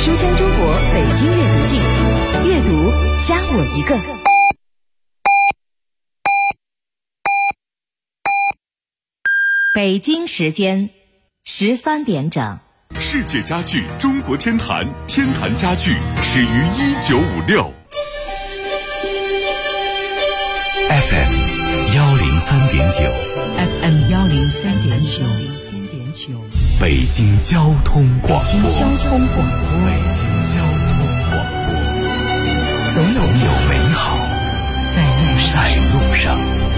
书香中国北京阅读季，阅读加我一个。北京时间13点整。 世界家具中国天坛，天坛家具始于1956。FM 103.9 FM 103.9， 北京交通广播。 北京交通广播，总有美好在路上。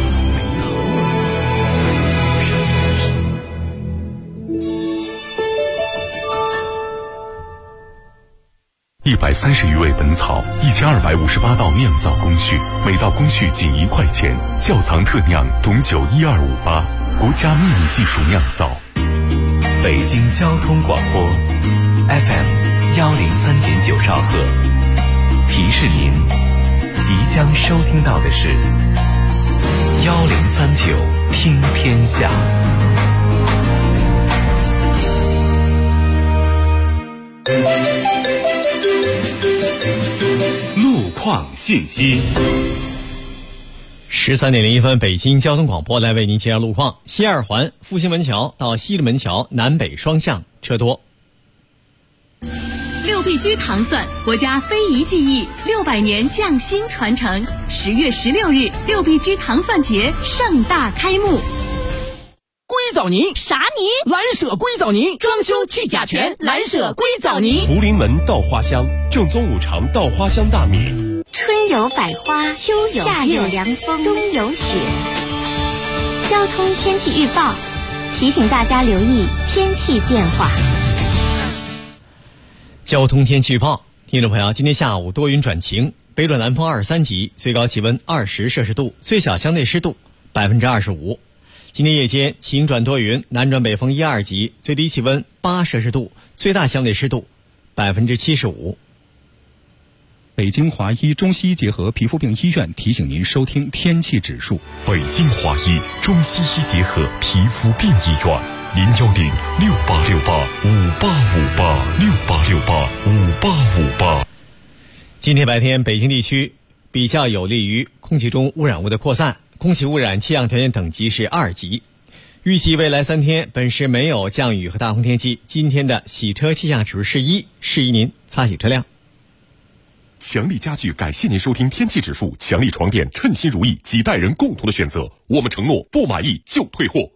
130余味本草，1258道酿造工序，每道工序仅1块钱。窖藏特酿董酒12588，国家秘密技术酿造。 北京交通广播 FM 103.9兆赫，提示您即将收听到的是1039听天下。 路况信息。 13点01分，北京交通广播来为您介绍路况。西二环复兴门桥到西直门桥南北双向车多。 6必居糖蒜，国家非遗技艺600年匠心传承。10月16日，6必居糖蒜节盛大开幕。 硅藻泥啥泥？ 蓝舍硅藻泥，装修去甲醛，蓝舍硅藻泥。 福临门稻花香，正宗5常稻花香大米。 春有百花，秋有夏有凉风，冬有雪。交通天气预报提醒大家留意天气变化。 交通天气预报，听众朋友，今天下午多云转晴，北转南风23级，最高气温20摄氏度，最小相对湿度25%。今天夜间晴转多云，南转北风1、2级，最低气温8摄氏度，最大相对湿度75%。 北京华医中西医结合皮肤病医院提醒您收听天气指数。 北京华医中西医结合皮肤病医院，0106868585858，686858。 今天白天北京地区比较有利于空气中污染物的扩散，空气污染气象条件等级是2级。预计未来3天本市没有降雨和大风天气。今天的洗车气象指数是1，适宜您擦洗车辆。 强力家具感谢您收听天气指数，强力床垫称心如意，几代人共同的选择。我们承诺不满意就退货。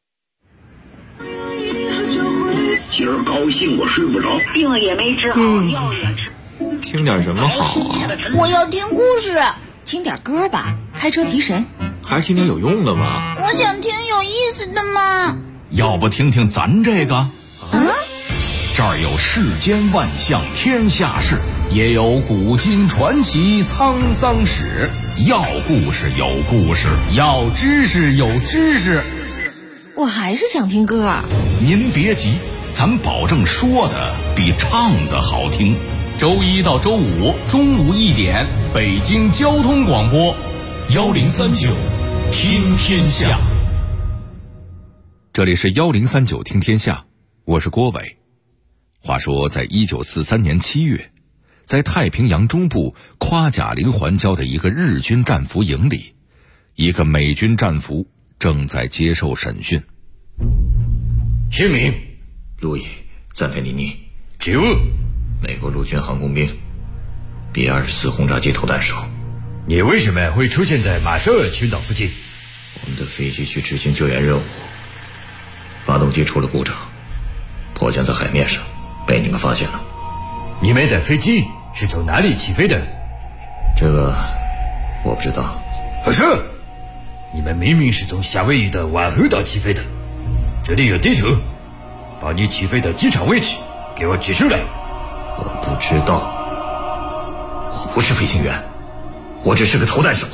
今儿高兴我睡不着， 病也没治好，药也吃。 听点什么好啊？ 我要听故事。 听点歌吧，开车提神。 还是听点有用的吧。 我想听有意思的嘛。 要不听听咱这个？这儿有世间万象天下事，也有古今传奇沧桑史。要故事有故事，要知识有知识。 我还是想听歌。 您别急，咱保证说的比唱的好听。周1到周5中午1点，北京交通广播1039听天下。 这里是1039听天下，我是郭伟。话说在1943年7月，在太平洋中部夸贾陵环礁的一个日军战俘营里，一个美军战俘正在接受审讯。 姓名：路易·赞佩尼尼。职务：美国陆军航空兵 B-24轰炸机投弹手。 你为什么会出现在马绍尔群岛附近？ 我们的飞机去执行救援任务，发动机出了故障，迫降在海面上，被你们发现了。 你们的飞机是从哪里起飞的？ 这个我不知道。 可是你们明明是从夏威夷的瓦荷岛起飞的，这里有地图，把你起飞的机场位置给我指出来。 我不知道，我不是飞行员，我只是个投弹手。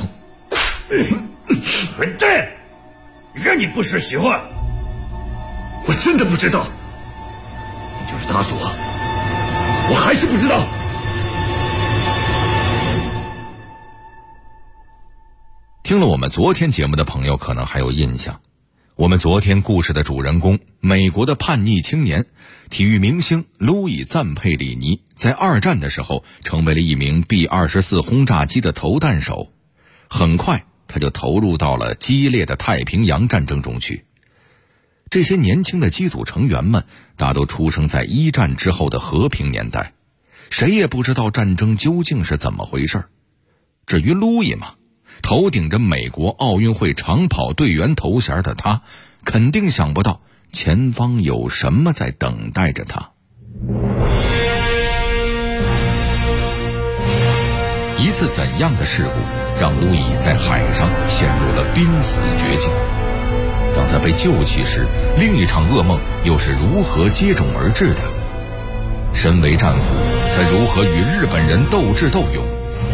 混蛋，让你不说实话。 我真的不知道，你就是打死我，我还是不知道。 听了我们昨天节目的朋友可能还有印象， 我们昨天故事的主人公，美国的叛逆青年、体育明星路易·赞佩里尼，在二战的时候成为了一名 B-24 轰炸机的投弹手。很快他就投入到了激烈的太平洋战争中去。这些年轻的机组成员们大都出生在一战之后的和平年代，谁也不知道战争究竟是怎么回事。至于路易嘛，头顶着美国奥运会长跑队员头衔的他，肯定想不到前方有什么在等待着他。一次怎样的事故让路易在海上陷入了濒死绝境？当他被救起时，另一场噩梦又是如何接踵而至的？身为战俘，他如何与日本人斗智斗勇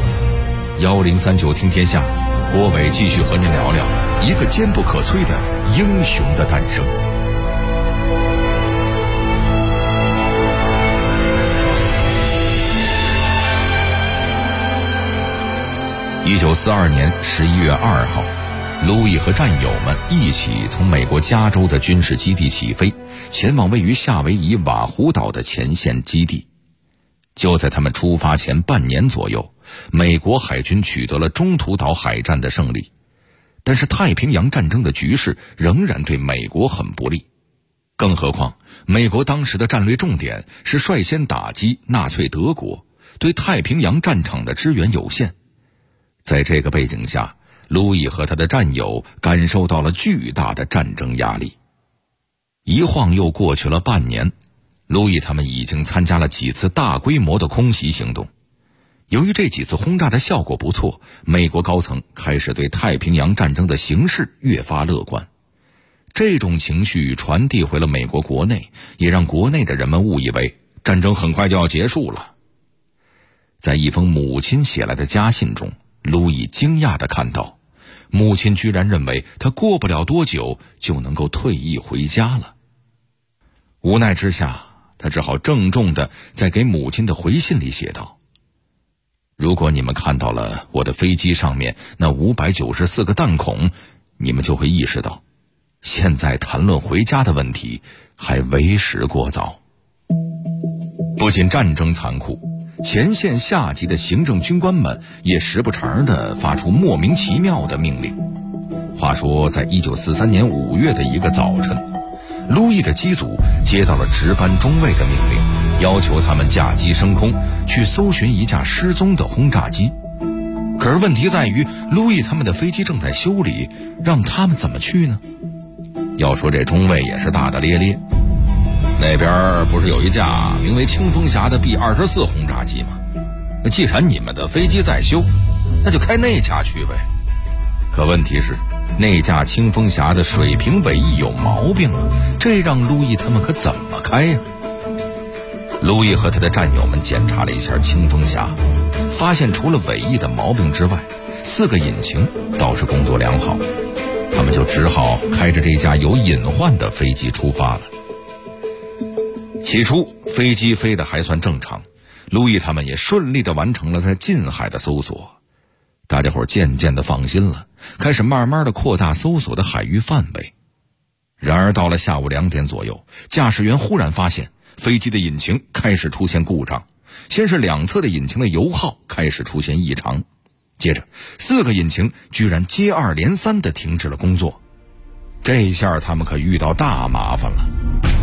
？1039听天下，郭伟继续和您聊聊一个坚不可摧的英雄的诞生。1942年11月2号，路易和战友们一起从美国加州的军事基地起飞，前往位于夏威夷瓦胡岛的前线基地。就在他们出发前半年左右，美国海军取得了中途岛海战的胜利，但是太平洋战争的局势仍然对美国很不利。更何况美国当时的战略重点是率先打击纳粹德国，对太平洋战场的支援有限。在这个背景下，路易和他的战友感受到了巨大的战争压力。一晃又过去了半年，路易他们已经参加了几次大规模的空袭行动。由于这几次轰炸的效果不错，美国高层开始对太平洋战争的形势越发乐观。这种情绪传递回了美国国内，也让国内的人们误以为战争很快就要结束了。在一封母亲写来的家信中，路易惊讶地看到，母亲居然认为他过不了多久就能够退役回家了。无奈之下，他只好郑重地在给母亲的回信里写道：如果你们看到了我的飞机上面那594个弹孔，你们就会意识到，现在谈论回家的问题还为时过早。不仅战争残酷，前线下级的行政军官们也时不常地发出莫名其妙的命令。话说在1943年5月的一个早晨，路易的机组接到了值班中尉的命令，要求他们驾机升空去搜寻一架失踪的轰炸机。可是问题在于，路易他们的飞机正在修理，让他们怎么去呢？要说这中尉也是大大咧咧，那边不是有一架名为清风侠的 B-24 轰炸机吗？那既然你们的飞机在修，那就开那架去呗。可问题是，那架清风侠的水平尾翼有毛病啊，这让路易他们可怎么开呀？路易和他的战友们检查了一下清风侠，发现除了尾翼的毛病之外，4个引擎倒是工作良好，他们就只好开着这架有隐患的飞机出发了。起初飞机飞得还算正常，路易他们也顺利地完成了在近海的搜索。大家伙渐渐地放心了，开始慢慢地扩大搜索的海域范围。然而到了下午2点左右，驾驶员忽然发现飞机的引擎开始出现故障，先是两侧的引擎的油耗开始出现异常，接着4个引擎居然接二连三地停止了工作。这下他们可遇到大麻烦了。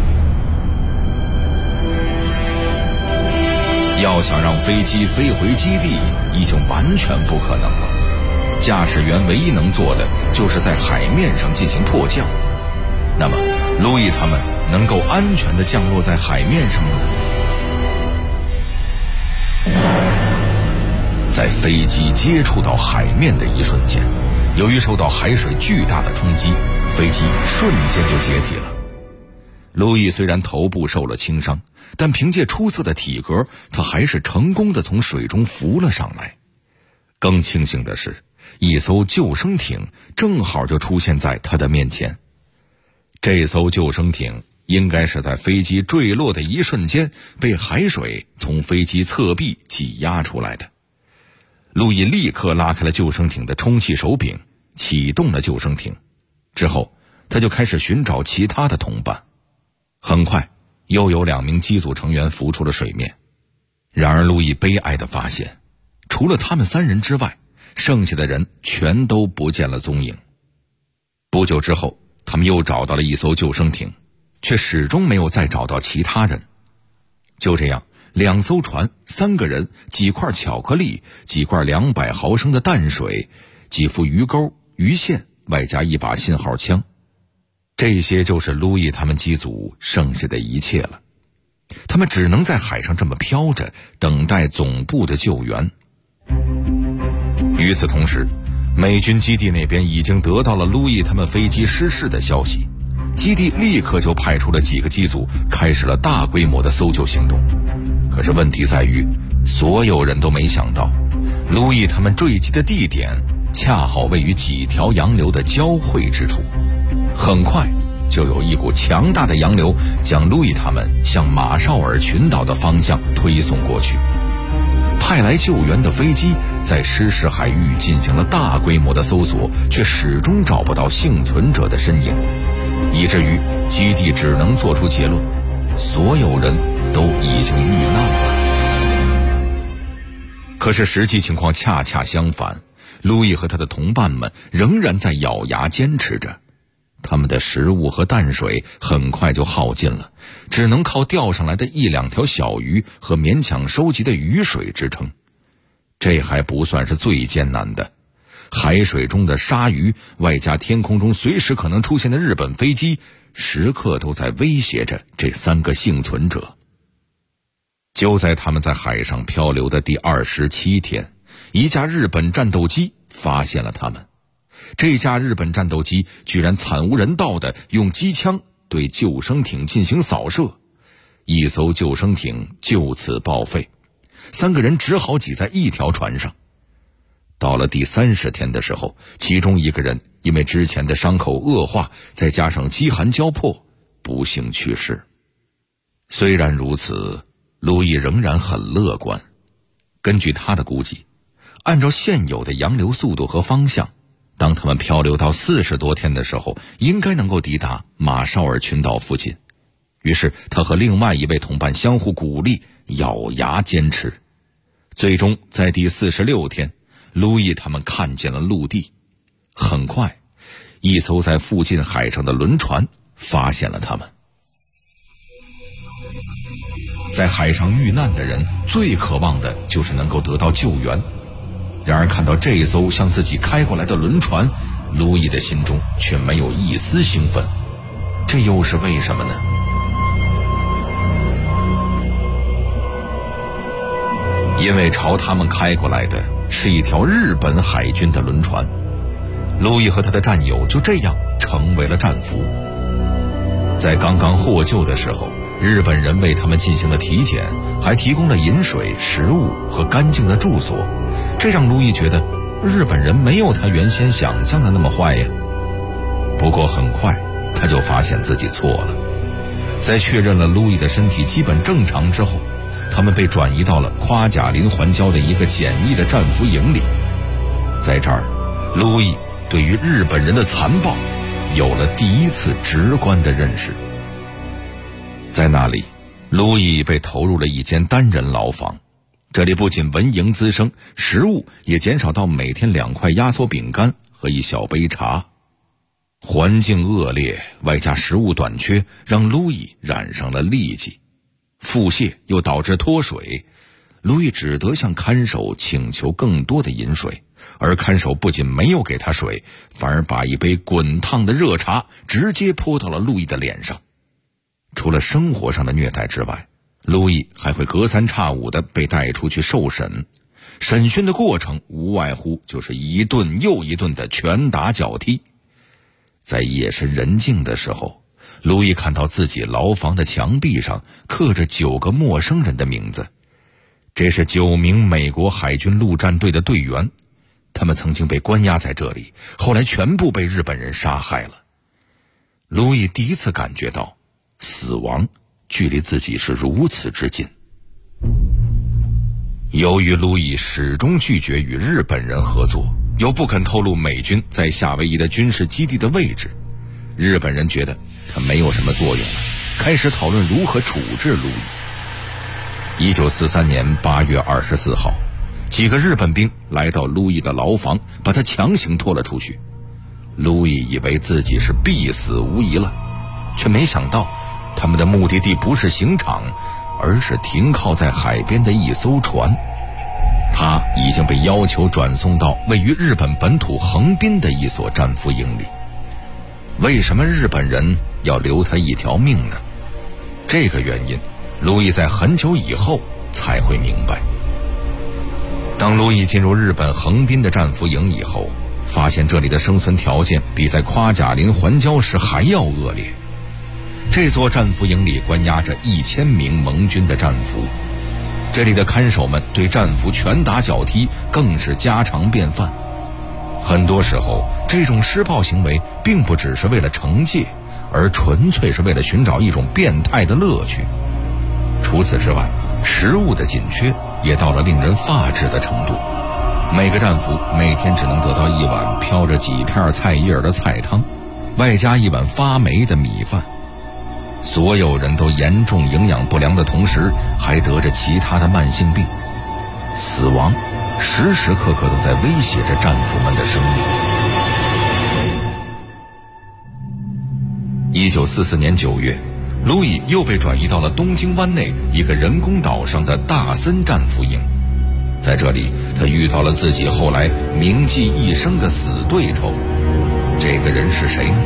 要想让飞机飞回基地已经完全不可能了，驾驶员唯一能做的就是在海面上进行迫降。那么路易他们能够安全地降落在海面上吗？在飞机接触到海面的一瞬间，由于受到海水巨大的冲击，飞机瞬间就解体了。路易虽然头部受了轻伤，但凭借出色的体格，他还是成功地从水中浮了上来。更庆幸的是，一艘救生艇正好就出现在他的面前。这艘救生艇应该是在飞机坠落的一瞬间被海水从飞机侧壁挤压出来的。路易立刻拉开了救生艇的充气手柄，启动了救生艇。之后他就开始寻找其他的同伴。很快又有2名机组成员浮出了水面。然而路易悲哀地发现，除了他们3人之外，剩下的人全都不见了踪影。不久之后，他们又找到了一艘救生艇，却始终没有再找到其他人。就这样，2艘船，3个人，几块巧克力，几罐200毫升的淡水，几副鱼钩、鱼线，外加一把信号枪，这些就是路易他们机组剩下的一切了。他们只能在海上这么飘着，等待总部的救援。与此同时，美军基地那边已经得到了路易他们飞机失事的消息，基地立刻就派出了几个机组，开始了大规模的搜救行动。可是问题在于，所有人都没想到，路易他们坠机的地点恰好位于几条洋流的交汇之处。很快就有一股强大的洋流将路易他们向马绍尔群岛的方向推送过去。派来救援的飞机在失事海域进行了大规模的搜索，却始终找不到幸存者的身影，以至于基地只能做出结论：所有人都已经遇难了。可是实际情况恰恰相反，路易和他的同伴们仍然在咬牙坚持着。他们的食物和淡水很快就耗尽了，只能靠钓上来的1-2条小鱼和勉强收集的雨水支撑。这还不算是最艰难的，海水中的鲨鱼，外加天空中随时可能出现的日本飞机，时刻都在威胁着这3个幸存者。就在他们在海上漂流的第27天，一架日本战斗机发现了他们。这架日本战斗机居然惨无人道地用机枪对救生艇进行扫射，一艘救生艇就此报废，3个人只好挤在一条船上。到了第30天的时候，其中一个人因为之前的伤口恶化，再加上饥寒交迫，不幸去世。虽然如此，路易仍然很乐观。根据他的估计，按照现有的洋流速度和方向，当他们漂流到40多天的时候，应该能够抵达马绍尔群岛附近。于是他和另外一位同伴相互鼓励，咬牙坚持。最终在第46天，路易他们看见了陆地。很快，一艘在附近海上的轮船发现了他们。在海上遇难的人最渴望的就是能够得到救援，然而看到这艘向自己开过来的轮船，路易的心中却没有一丝兴奋。这又是为什么呢？因为朝他们开过来的是一条日本海军的轮船，路易和他的战友就这样成为了战俘。在刚刚获救的时候，日本人为他们进行了体检，还提供了饮水、食物和干净的住所，这让路易觉得日本人没有他原先想象的那么坏呀。不过很快他就发现自己错了。在确认了路易的身体基本正常之后，他们被转移到了夸贾林环礁的一个简易的战俘营里。在这儿，路易对于日本人的残暴有了第一次直观的认识。在那里，路易被投入了一间单人牢房，这里不仅蚊蝇滋生，食物也减少到每天2块压缩饼干和一小杯茶。环境恶劣，外加食物短缺，让路易染上了痢疾，腹泻又导致脱水。路易只得向看守请求更多的饮水，而看守不仅没有给他水，反而把一杯滚烫的热茶直接泼到了路易的脸上。除了生活上的虐待之外，路易还会隔三差五地被带出去受审。审讯的过程无外乎就是一顿又一顿的拳打脚踢。在夜深人静的时候，路易看到自己牢房的墙壁上刻着9个陌生人的名字，这是9名美国海军陆战队的队员，他们曾经被关押在这里，后来全部被日本人杀害了。路易第一次感觉到死亡距离自己是如此之近。由于路易始终拒绝与日本人合作，又不肯透露美军在夏威夷的军事基地的位置， 日本人觉得他没有什么作用了，开始讨论如何处置路易。1943年8月24号，几个日本兵来到路易的牢房，把他强行拖了出去。路易以为自己是必死无疑了，却没想到他们的目的地不是刑场，而是停靠在海边的一艘船。他已经被要求转送到位于日本本土横滨的一所战俘营里。为什么日本人要留他一条命呢？这个原因路易在很久以后才会明白。当路易进入日本横滨的战俘营以后，发现这里的生存条件比在夸贾林环礁时还要恶劣。这座战俘营里关押着1000名盟军的战俘，这里的看守们对战俘拳打脚踢更是家常便饭。很多时候，这种施暴行为并不只是为了惩戒，而纯粹是为了寻找一种变态的乐趣。除此之外，食物的紧缺也到了令人发指的程度。每个战俘每天只能得到一碗飘着几片菜叶的菜汤，外加一碗发霉的米饭。所有人都严重营养不良的同时，还得着其他的慢性病。死亡时时刻刻都在威胁着战俘们的生命。1944年9月，路易又被转移到了东京湾内一个人工岛上的大森战俘营。在这里，他遇到了自己后来铭记一生的死对头。这个人是谁呢？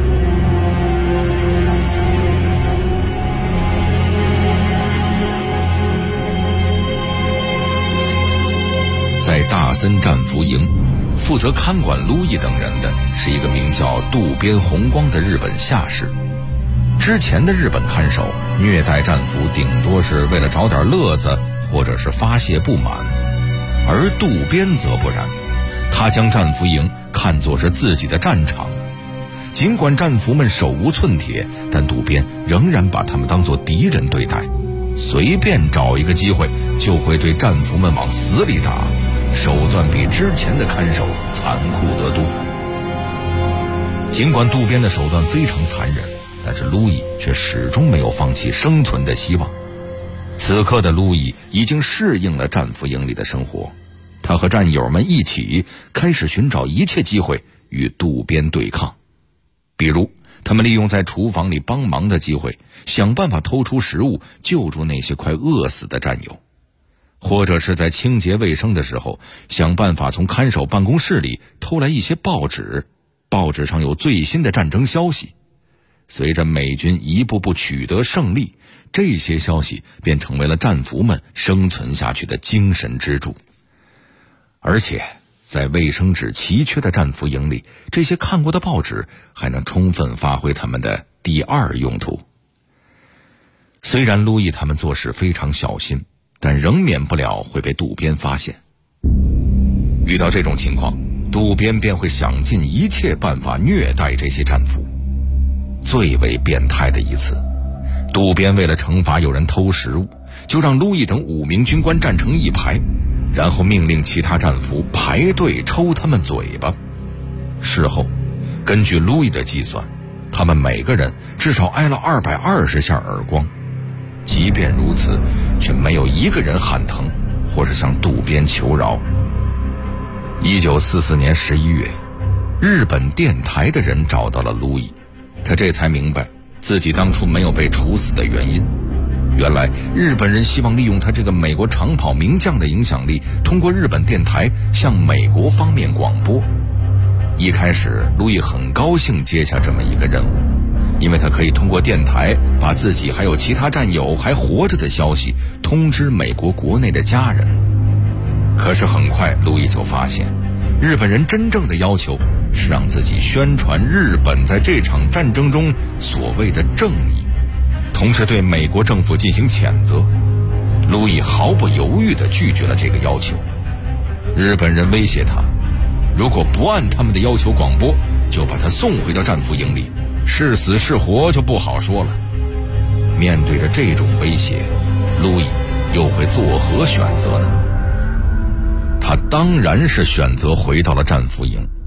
在大森战俘营，负责看管路易等人的是一个名叫渡边宏光的日本下士。之前的日本看守虐待战俘顶多是为了找点乐子，或者是发泄不满，而渡边则不然，他将战俘营看作是自己的战场。尽管战俘们手无寸铁，但渡边仍然把他们当作敌人对待，随便找一个机会就会对战俘们往死里打，手段比之前的看守残酷得多。尽管渡边的手段非常残忍，但是路易却始终没有放弃生存的希望。此刻的路易已经适应了战俘营里的生活，他和战友们一起开始寻找一切机会与渡边对抗。比如他们利用在厨房里帮忙的机会，想办法偷出食物救助那些快饿死的战友，或者是在清洁卫生的时候，想办法从看守办公室里偷来一些报纸，报纸上有最新的战争消息。随着美军一步步取得胜利，这些消息便成为了战俘们生存下去的精神支柱。而且在卫生纸奇缺的战俘营里，这些看过的报纸还能充分发挥他们的第二用途。虽然路易他们做事非常小心，但仍免不了会被渡边发现。遇到这种情况，渡边便会想尽一切办法虐待这些战俘。最为变态的一次，渡边为了惩罚有人偷食物，就让路易等5名军官站成一排，然后命令其他战俘排队抽他们嘴巴。事后根据路易的计算，他们每个人至少挨了220下耳光。即便如此，却没有一个人喊疼或是向渡边求饶。1944年11月，日本电台的人找到了路易，他这才明白自己当初没有被处死的原因。原来日本人希望利用他这个美国长跑名将的影响力，通过日本电台向美国方面广播。一开始路易很高兴接下这么一个任务，因为他可以通过电台把自己还有其他战友还活着的消息通知美国国内的家人。可是很快路易就发现，日本人真正的要求是让自己宣传日本在这场战争中所谓的正义，同时对美国政府进行谴责。路易毫不犹豫地拒绝了这个要求。日本人威胁他，如果不按他们的要求广播，就把他送回到战俘营里，是死是活就不好说了。面对着这种威胁，路易又会作何选择呢？他当然是选择回到了战俘营。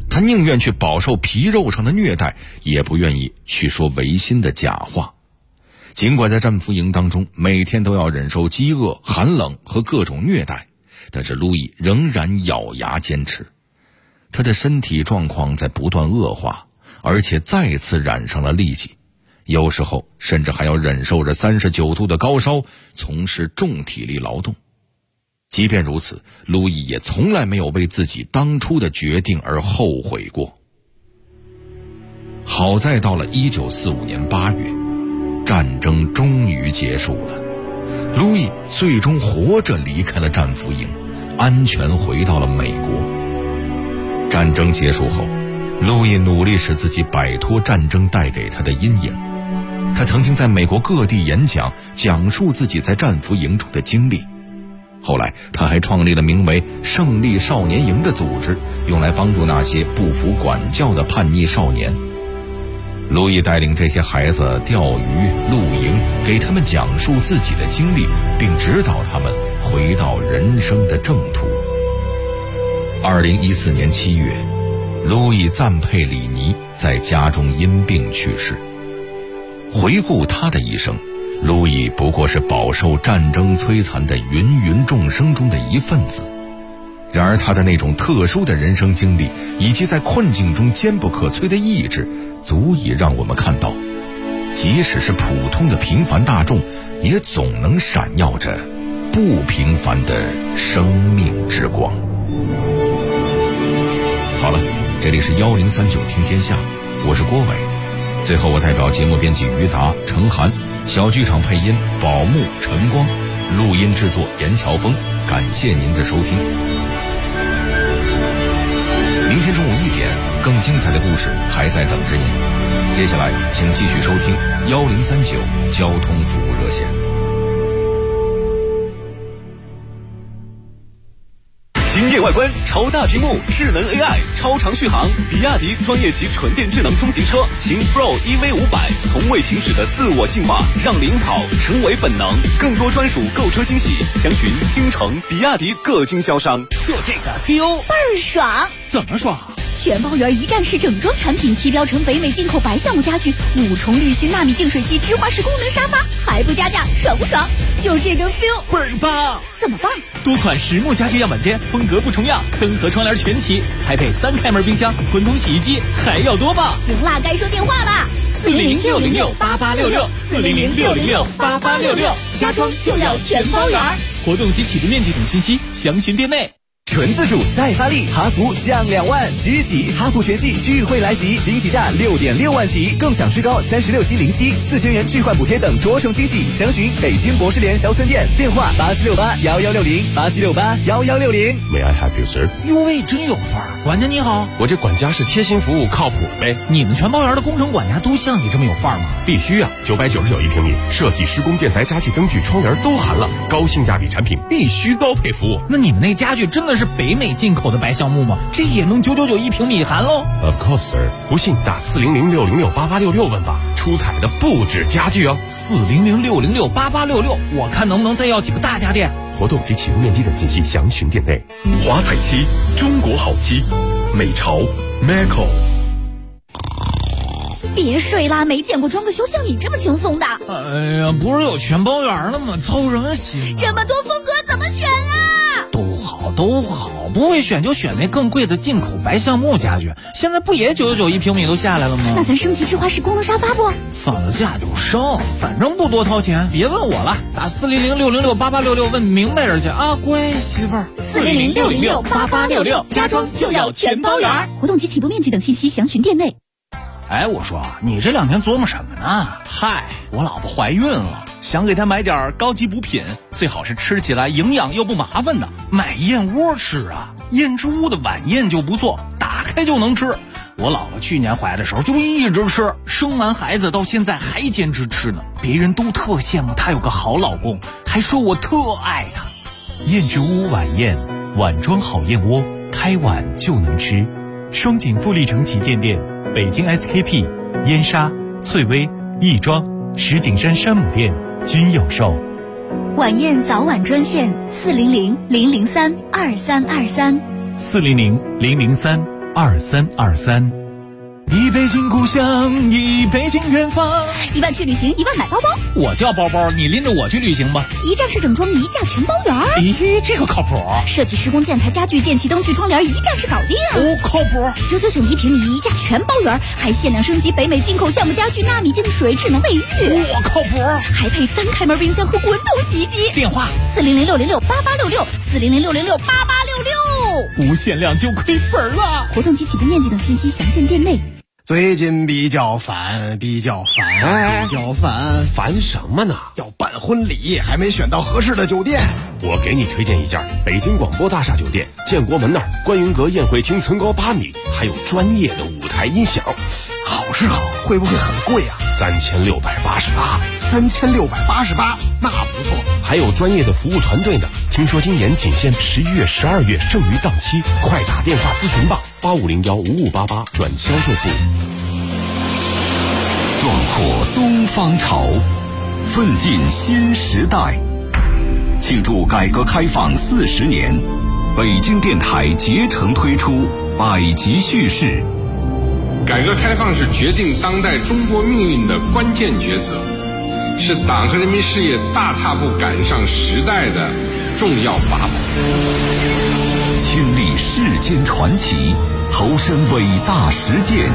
他宁愿去饱受皮肉上的虐待，也不愿意去说违心的假话。尽管在战俘营当中每天都要忍受饥饿、寒冷和各种虐待，但是路易仍然咬牙坚持。他的身体状况在不断恶化，而且再次染上了痢疾，有时候甚至还要忍受着39度的高烧，从事重体力劳动。即便如此，路易也从来没有为自己当初的决定而后悔过。好在到了1945年8月，战争终于结束了，路易最终活着离开了战俘营，安全回到了美国。战争结束后，路易努力使自己摆脱战争带给他的阴影。他曾经在美国各地演讲，讲述自己在战俘营中的经历。后来他还创立了名为胜利少年营的组织，用来帮助那些不服管教的叛逆少年。路易带领这些孩子钓鱼、露营，给他们讲述自己的经历，并指导他们回到人生的正途。2014年7月，路易赞佩里尼在家中因病去世。回顾他的一生，路易不过是饱受战争摧残的芸芸众生中的一份子。然而他的那种特殊的人生经历，以及在困境中坚不可摧的意志，足以让我们看到，即使是普通的平凡大众，也总能闪耀着不平凡的生命之光。好了，这里是1039听天下，我是郭伟。最后我代表节目编辑于达、程涵，小剧场配音宝木、陈光，录音制作严乔峰，感谢您的收听。明天中午1点，更精彩的故事还在等着您。接下来请继续收听1039交通服务热线。 惊艳外观、超大屏幕、智能 AI、超长续航，比亚迪专业级纯电智能中级车秦 Pro EV500，从未停止的自我进化，让领跑成为本能。更多专属购车惊喜，详询京城比亚迪各经销商。 就这个 feel 倍儿爽！ 怎么爽？ 全包圆一站式整装产品，提标成北美进口白橡木家具，5重滤芯纳米净水器，芝华士功能沙发，还不加价，爽不爽？就这个 feel 倍儿棒！ 怎么棒？ 多款实木家具样板间，风格不重样，坑和窗帘全齐，还配3开门冰箱、滚筒洗衣机，还要多棒！ 行啦，该说电话啦 ，400-606-8866，400-606-8866，家装就要全包圆。活动及起步面积等信息详询店内。 全自主再发力，哈弗降2万，即日起哈弗全系聚会来袭，惊喜价6.6万起，更享最高36期零息，4000元置换补贴等多重惊喜。详询北京博士联销村店，电话8768-1160，8768-1160。 May I help you, sir？ 哟喂，真有范儿！管家你好， 我这管家是贴心服务，靠谱呗。 你们全包圆的工程管家都像你这么有范儿吗？ 必须啊！999一平米，设计、施工、建材、家具、灯具、窗帘都含了，高性价比产品必须高配服务。 那你们那家具真的是北美进口的白橡木吗？这也能999一平米含喽 ？Of course, sir。不信打400-606-8866问吧，出彩的不止家具哦。 400-606-8866，我看能不能再要几个大家电。 活动及起步面积等信息详询店内。 华彩漆，中国好漆，美潮 Macco。 别睡啦，没见过装个修像你这么轻松的。 哎呀，不是有全包圆了吗？操什么心啊？ 这么多风格怎么选啊？ 都好，不会选就选那更贵的进口白橡木家具。现在不也999一平米都下来了吗？ 那咱升级芝华士功能沙发不？ 放了假就升，反正不多掏钱，别问我了，打400-606-8866问明白人去啊，乖媳妇儿。 400-606-8866，家装就要全包圆。活动及起步面积等信息详询店内。 哎，我说你这2天琢磨什么呢？ 嗨，我老婆怀孕了，想给她买点高级补品，最好是吃起来营养又不麻烦的。 买燕窝吃啊，燕之屋的晚宴就不错，打开就能吃。我老婆去年怀的时候就一直吃，生完孩子到现在还坚持吃呢。别人都特羡慕她有个好老公，还说我特爱她。 燕之屋晚宴，碗装好燕窝，开碗就能吃。双井富力城旗舰店、北京 SKP、燕莎、翠微、亦庄、石景山山姆店均有售。 晚宴早晚专线400-003-2323， 400-003-2323。 2323。 一北京故乡，一北京远方。 1万去旅行，1万买包包。 我叫包包，你拎着我去旅行吧。 一站式整装，一价全包圆。 咦，这个靠谱。 设计施工建材家具电器灯具窗帘，一站式搞定。 哦，靠谱。 99.9一平米，一价全包圆，还限量升级北美进口橡木家具、纳米净水、智能卫浴。 哇，靠谱。 还配3开门冰箱和滚动洗衣机。 电话 400-606-8866，400-606-8866。 不限量就亏本了。 活动及起订面积等信息详见店内。 最近比较烦， 烦什么呢？ 要办婚礼，还没选到合适的酒店。 我给你推荐一家北京广播大厦酒店，建国门那儿观云阁宴会厅层高8米，还有专业的舞台音响。 好是好，会不会很贵啊 ？3688， 3688，那不错。 还有专业的服务团队呢。听说今年仅限11月、12月剩余档期，快打电话咨询吧，85015588转销售部。 壮阔东方潮，奋进新时代。庆祝改革开放40年，北京电台竭诚推出百集叙事。 改革开放是决定当代中国命运的关键抉择，是党和人民事业大踏步赶上时代的重要法宝。 亲历世间传奇，投身伟大实践，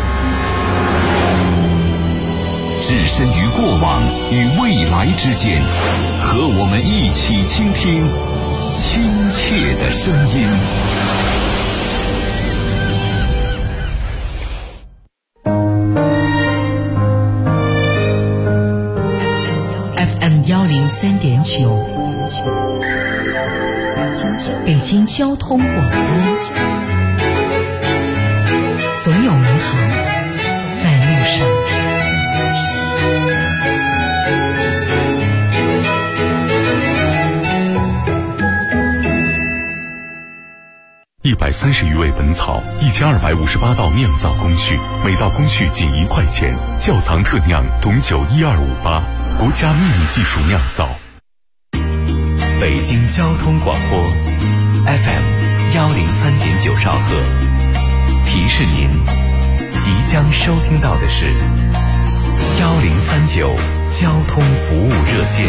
置身于过往与未来之间，和我们一起倾听亲切的声音。 FM103.9，北京交通广播，总有美好在路上。 130余味本草，1258道酿造工序，每道工序仅1块钱。窖藏特酿董酒12588，国家秘密技术酿造。 北京交通广播 FM103.9兆赫，提示您即将收听到的是1039交通服务热线。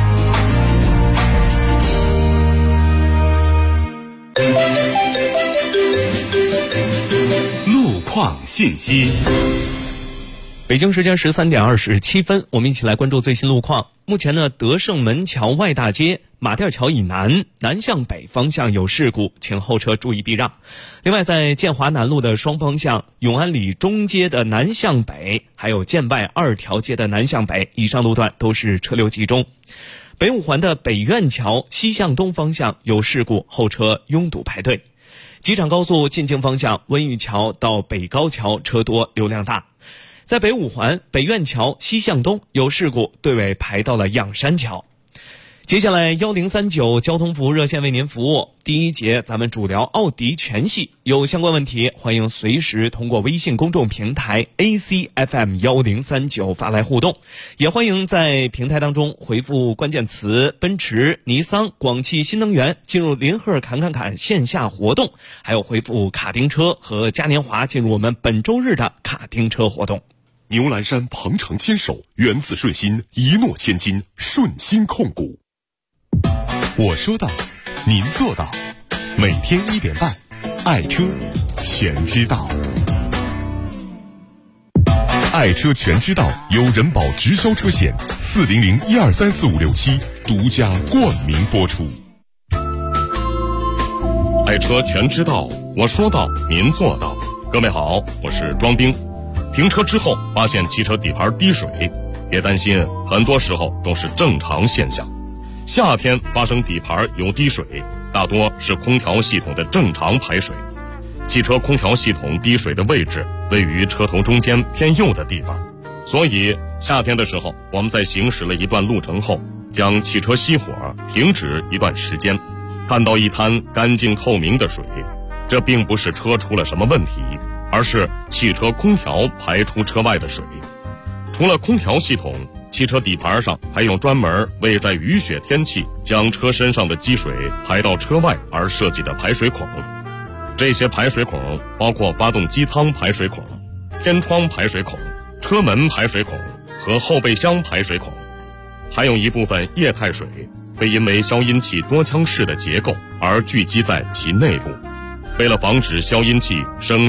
路况信息。 北京时间13点27分，我们一起来关注最新路况。目前呢，德胜门桥外大街马甸桥以南南向北方向有事故，请后车注意避让。另外，在建华南路的双方向、永安里中街的南向北，还有建外2条街的南向北，以上路段都是车流集中。北五环的北苑桥西向东方向有事故，后车拥堵排队。机场高速进京方向温榆桥到北高桥车多流量大。在北五环北苑桥西向东有事故，队尾排到了仰山桥。接下来1039交通服务热线为您服务。第一节咱们主聊奥迪全系，有相关问题欢迎随时通过微信公众平台 ACFM1039 发来互动，也欢迎在平台当中回复关键词奔驰、尼桑、广汽新能源进入林赫侃侃侃线下活动，还有回复卡丁车和嘉年华进入我们本周日的卡丁车活动。 牛栏山鹏程牵手，源自顺心，一诺千金，顺心控股。 我说到，您做到。每天1点半，爱车全知道。爱车全知道由人保直销车险400123456独家冠名播出。 爱车全知道，我说到，您做到。各位好，我是庄兵。停车之后发现汽车底盘滴水，别担心，很多时候都是正常现象。夏天发生底盘有滴水，大多是空调系统的正常排水。汽车空调系统滴水的位置位于车头中间偏右的地方，所以夏天的时候，我们在行驶了一段路程后，将汽车熄火停止一段时间，看到一滩干净透明的水，这并不是车出了什么问题，而是汽车空调排出车外的水。除了空调系统，汽车底盘上还有专门为在雨雪天气将车身上的积水排到车外而设计的排水孔。 这些排水孔包括发动机舱排水孔、天窗排水孔、车门排水孔和后备箱排水孔，还有一部分液态水会因为消音器多腔式的结构而聚集在其内部。为了防止消音器生